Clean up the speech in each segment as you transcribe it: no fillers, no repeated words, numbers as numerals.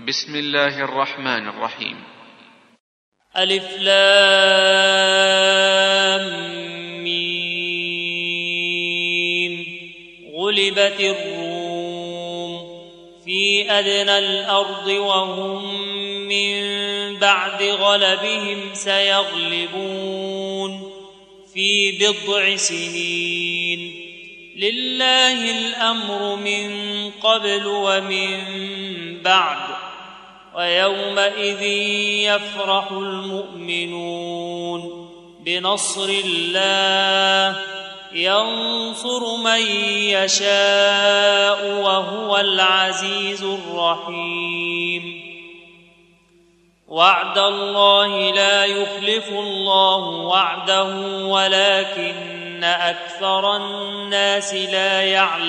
بسم الله الرحمن الرحيم. ألف لام ميم. غلبت الروم في أدنى الأرض وهم من بعد غلبهم سيغلبون في بضع سنين. لله الأمر من قبل ومن بعد ويومئذ يفرح المؤمنون بنصر الله ينصر من يشاء وهو العزيز الرحيم. وعد الله لا يخلف الله وعده ولكن أكثر الناس لا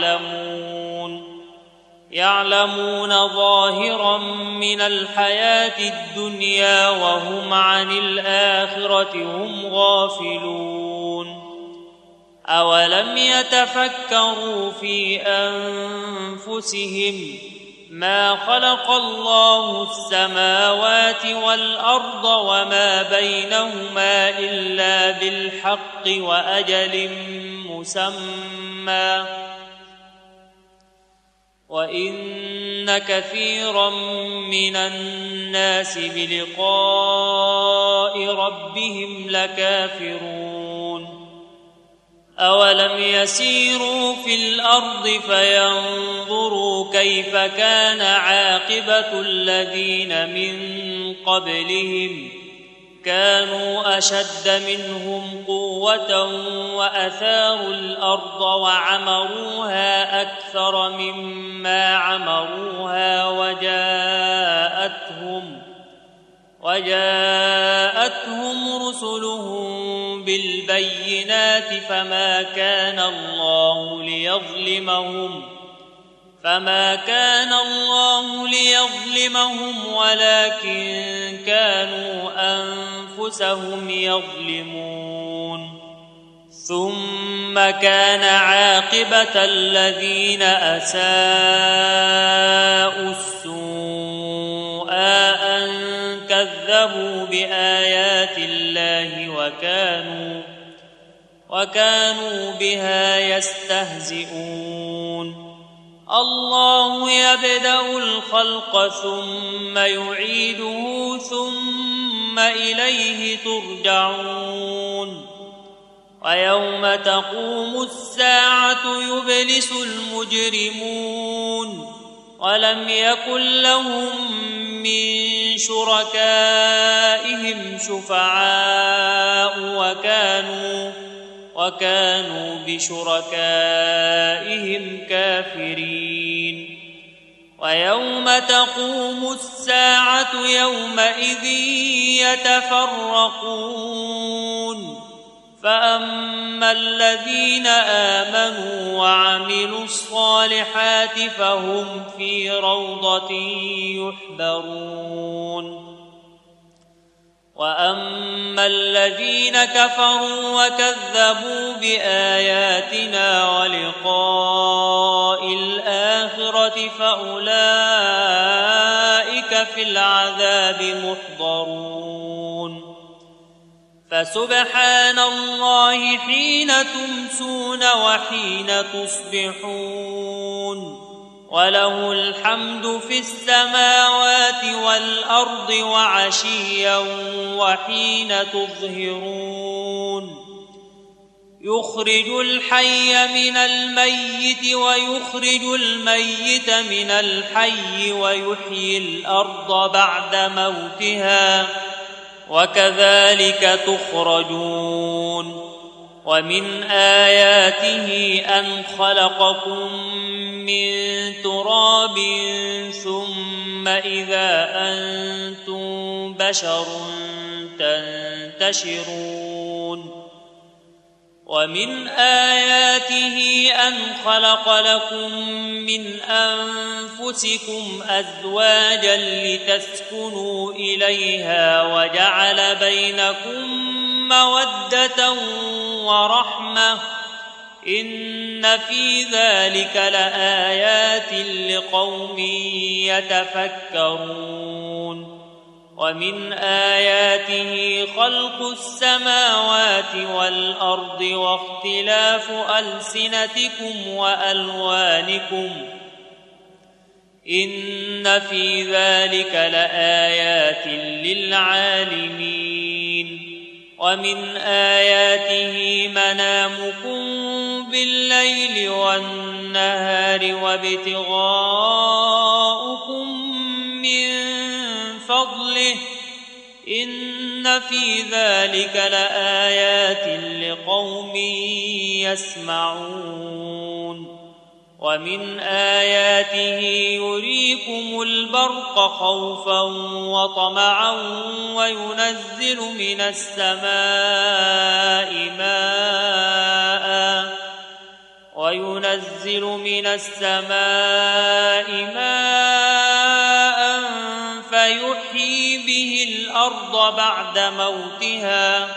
يعلمون ظاهرا من الحياة الدنيا وهم عن الآخرة هم غافلون. أولم يتفكروا في أنفسهم ما خلق الله السماوات والأرض وما بينهما إلا بالحق وأجل مسمى وإن كثيرا من الناس بلقاء ربهم لكافرون. أولم يسيروا في الأرض فينظروا كيف كان عاقبة الذين من قبلهم كانوا أشد منهم قوة وأثاروا الأرض وعمروها أكثر مما عمروها وجاءتهم رسلهم بالبينات فما كان الله ليظلمهم ولكن كانوا أنفسهم يظلمون. ثم كان عاقبة الذين أساءوا السوء أن كذبوا بآيات الله وكانوا بها يستهزئون. الله يبدأ الخلق ثم يعيده ثم إليه ترجعون. ويوم تقوم الساعة يبلس المجرمون ولم يكن لهم من شركائهم شفعاء وكانوا بشركائهم كافرين. ويوم تقوم الساعة يومئذ يتفرقون فأما الذين آمنوا وعملوا الصالحات فهم في روضة يحبرون. وأما الذين كفروا وكذبوا بآياتنا ولقاء الآخرة فأولئك في العذاب محضرون. فسبحان الله حين تمسون وحين تصبحون وله الحمد في السماوات والأرض وعشيا وحين تظهرون. يخرج الحي من الميت ويخرج الميت من الحي ويحيي الأرض بعد موتها وكذلك تخرجون. ومن آياته أن خلقكم من تراب ثم إذا أنتم بشر تنتشرون. ومن آياته أن خلق لكم من أنفسكم أزواجا لتسكنوا إليها وجعل بينكم مودة ورحمة إن في ذلك لآيات لقوم يتفكرون ومن آياته خلق السماوات والأرض واختلاف ألسنتكم وألوانكم إن في ذلك لآيات للعالمين ومن آياته منامكم بالليل والنهار وابتغاؤكم من فضله إن في ذلك لآيات لقوم يسمعون ومن آياته يريكم البرق خوفا وطمعا وينزل من السماء ماء فيحيي به الأرض بعد موتها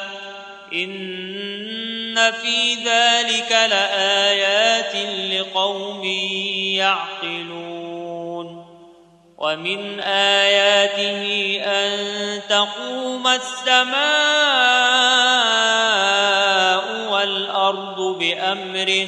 إن في ذلك لآيات لقوم يعقلون ومن آياته أن تقوم السماء والأرض بأمره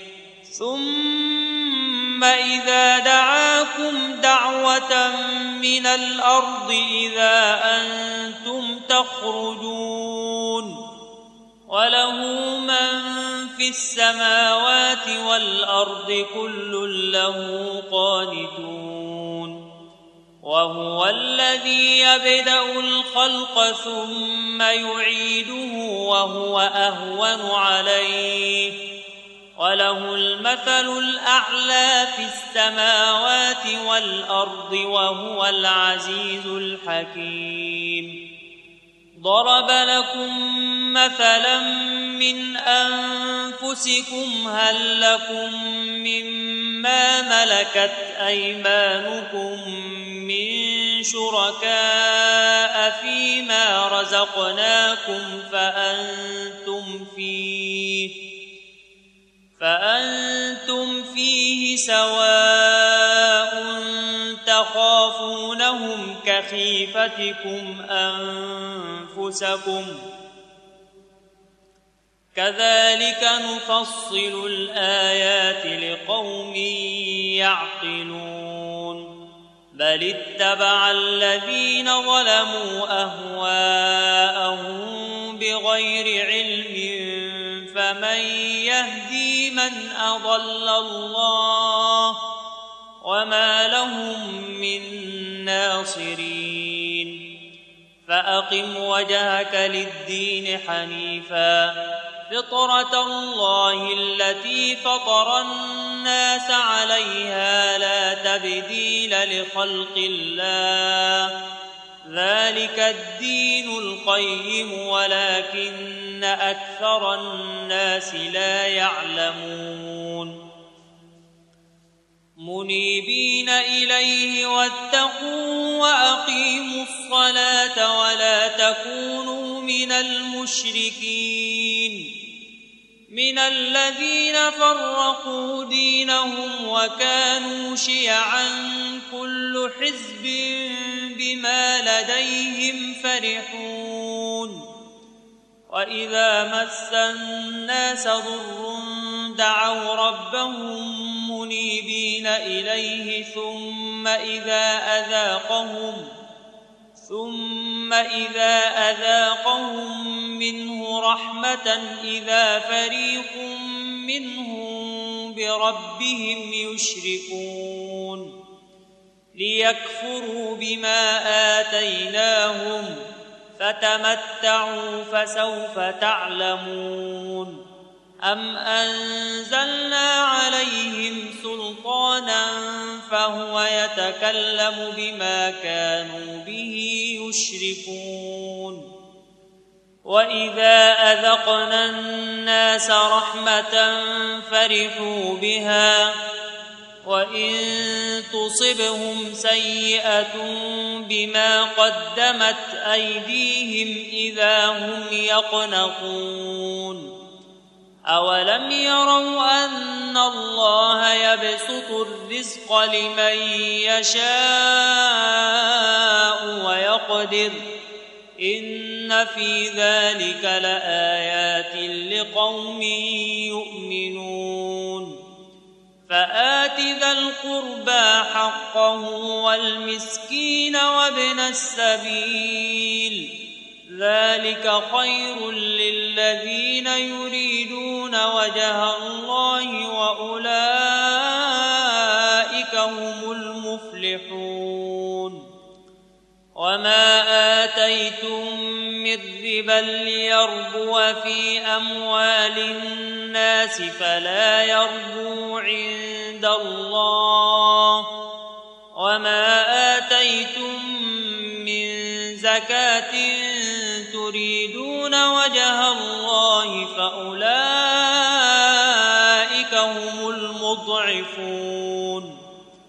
ثم إذا دعاكم دعوة من الأرض إذا أنتم تخرجون وله من في السماوات والأرض كل له قانتون وهو الذي يبدأ الخلق ثم يعيده وهو أهون عليه وله المثل الأعلى في السماوات والأرض وهو العزيز الحكيم ضرب لكم مثلا من أنفسكم هل لكم مما ملكت أيمانكم من شركاء فيما رزقناكم فأنتم فيه سواء تخافونهم كخيفتكم أنفسكم كذلك نفصل الآيات لقوم يعقلون بل اتبع الذين ظلموا أهواءهم بغير علم فمن يهدي من أضل الله وما لهم من ناصرين فأقم وجهك للدين حنيفا فطرة الله التي فطر الناس عليها لا تبديل لخلق الله ذلك الدين القيم ولكن أكثر الناس لا يعلمون منيبين إليه واتقوا وأقيموا الصلاة ولا تكونوا من المشركين من الذين فرقوا دينهم وكانوا شيعا كل حزب بما لديهم فرحون وإذا مس الناس ضر دعوا ربهم منيبين إليه ثم إذا أذاقهم منه رحمة إذا فريق منهم بربهم يشركون ليكفروا بما آتيناهم فتمتعوا فسوف تعلمون أم أنزلنا عليهم سلطانا فهو يتكلم بما كانوا به يشركون وإذا أذقنا الناس رحمة فرحوا بها وإن تصبهم سيئة بما قدمت أيديهم إذا هم يقنطون أولم يروا أن الله يبسط الرزق لمن يشاء ويقدر إن في ذلك لآيات لقوم يؤمنون فآت ذا القربى حقه والمسكين وابن السبيل ذلك خير للذين يريدون وجه الله وأولئك هم المفلحون وما آتيتم من ربا ليربو في أموال الناس فلا يربو عند الله وما آتيتم من زكاة تريدون وجه الله فأولئك هم المضعفون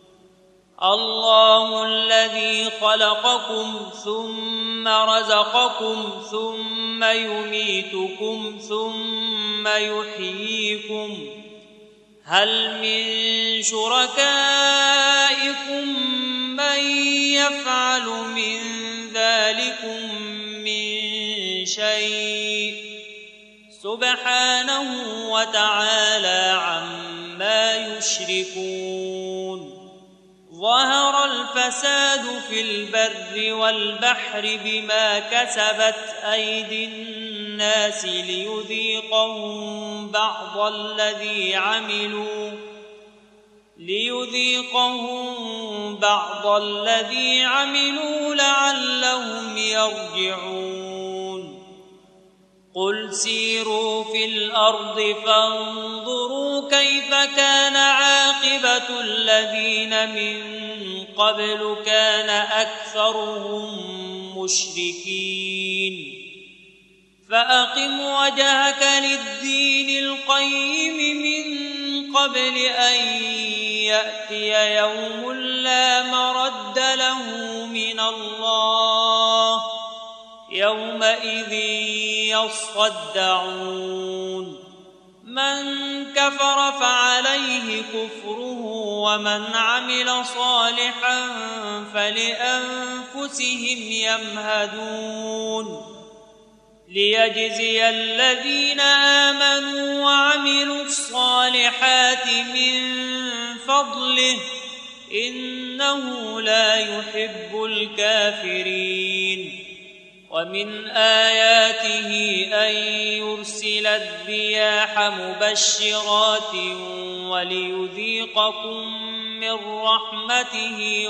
الله الذي خلقكم ثم رزقكم ثم يميتكم ثم يحييكم هل من شركائكم من يفعل من ذلكم من شيء سبحانه وتعالى عما يشركون ظهر الفساد في البر والبحر بما كسبت أيدي الناس ليذيقهم بعض الذي عملوا لعلهم يرجعون قل سيروا في الأرض فانظروا كيف كان عاقبة الذين من قبل كان أكثرهم مشركين فأقم وجهك للدين القيم من قبل أن يأتي يوم لا مرد له من الله يومئذ يصدعون من كفر فعليه كفره ومن عمل صالحا فلأنفسهم يمهدون ليجزي الذين آمنوا وعملوا الصالحات من فضله إنه لا يحب الكافرين ومن آياته أن يرسل الرياح مبشرات وليذيقكم من رحمته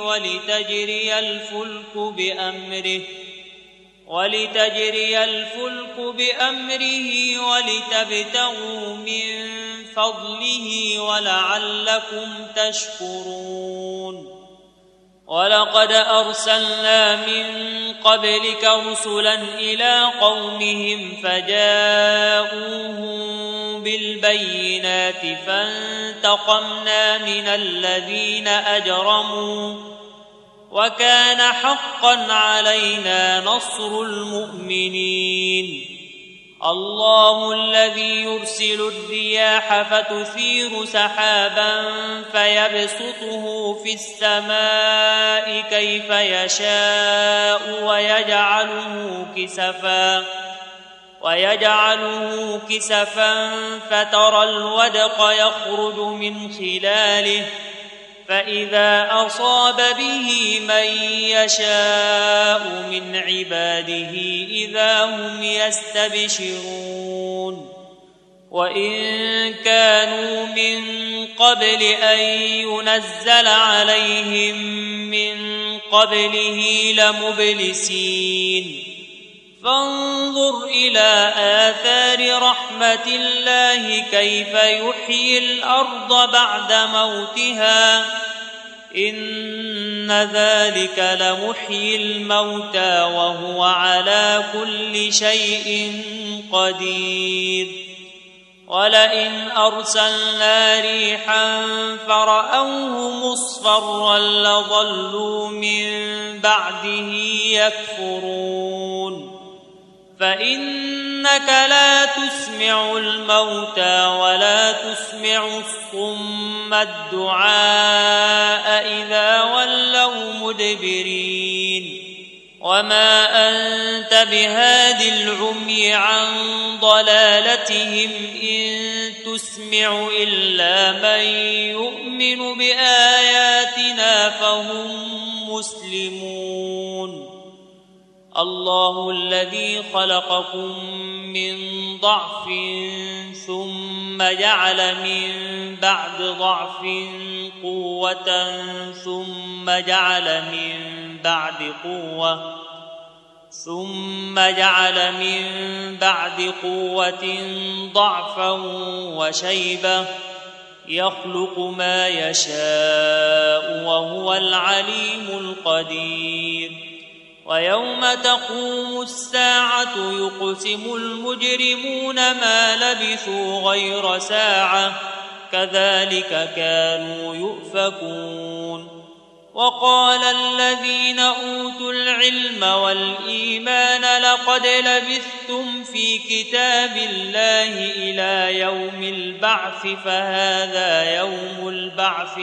ولتجري الفلك بأمره ولتبتغوا من فضله ولعلكم تشكرون ولقد أرسلنا من قبلك رسلا إلى قومهم فجاءوهم بالبينات فانتقمنا من الذين أجرموا وكان حقا علينا نصر المؤمنين الله الذي يرسل الرياح فتثير سحابا فيبسطه في السماء كيف يشاء ويجعله كسفا فترى الودق يخرج من خلاله فإذا أصاب به من يشاء من عباده إذا هم يستبشرون وإن كانوا من قبل أن ينزل عليهم من قبله لمبلسين فانظر إلى آثار رحمة الله كيف يحيي الأرض بعد موتها إن ذلك لمحيي الموتى وهو على كل شيء قدير ولئن أرسلنا ريحا فرأوه مصفرا لظلوا من بعده يكفرون فإنك لا تسمع الموتى ولا تسمع الصم الدعاء إذا ولوا مدبرين وما أنت بهاد العمي عن ضلالتهم إن تسمع إلا من يؤمن بآياتنا فهم مسلمون الله الذي خلقكم من ضعف ثم جعل من بعد ضعف قوة ثم جعل من بعد قوة ضعفا وشيبة يخلق ما يشاء وهو العليم القدير ويوم تقوم الساعة يقسم المجرمون ما لبثوا غير ساعة كذلك كانوا يؤفكون وقال الذين أوتوا العلم والإيمان لقد لبثتم في كتاب الله إلى يوم البعث فهذا يوم البعث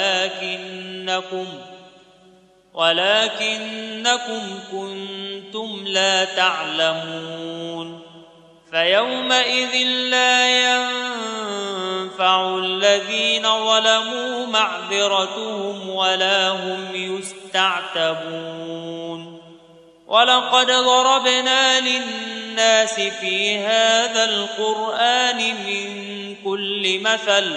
ولكنكم كنتم لا تعلمون فيومئذ لا ينفع الذين ظلموا معذرتهم ولا هم يستعتبون ولقد ضربنا للناس في هذا القرآن من كل مثل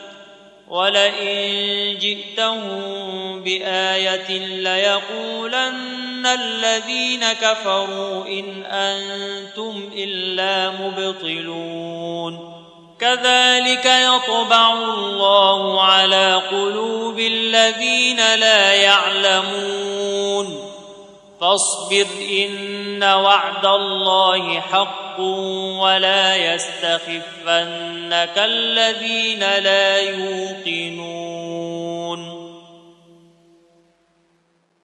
ولئن جئتهم بآية ليقولن الذين كفروا إن أنتم إلا مبطلون كذلك يطبع الله على قلوب الذين لا يعلمون فاصبر إن وعد الله حق ولا يستخفنك الذين لا يوقنون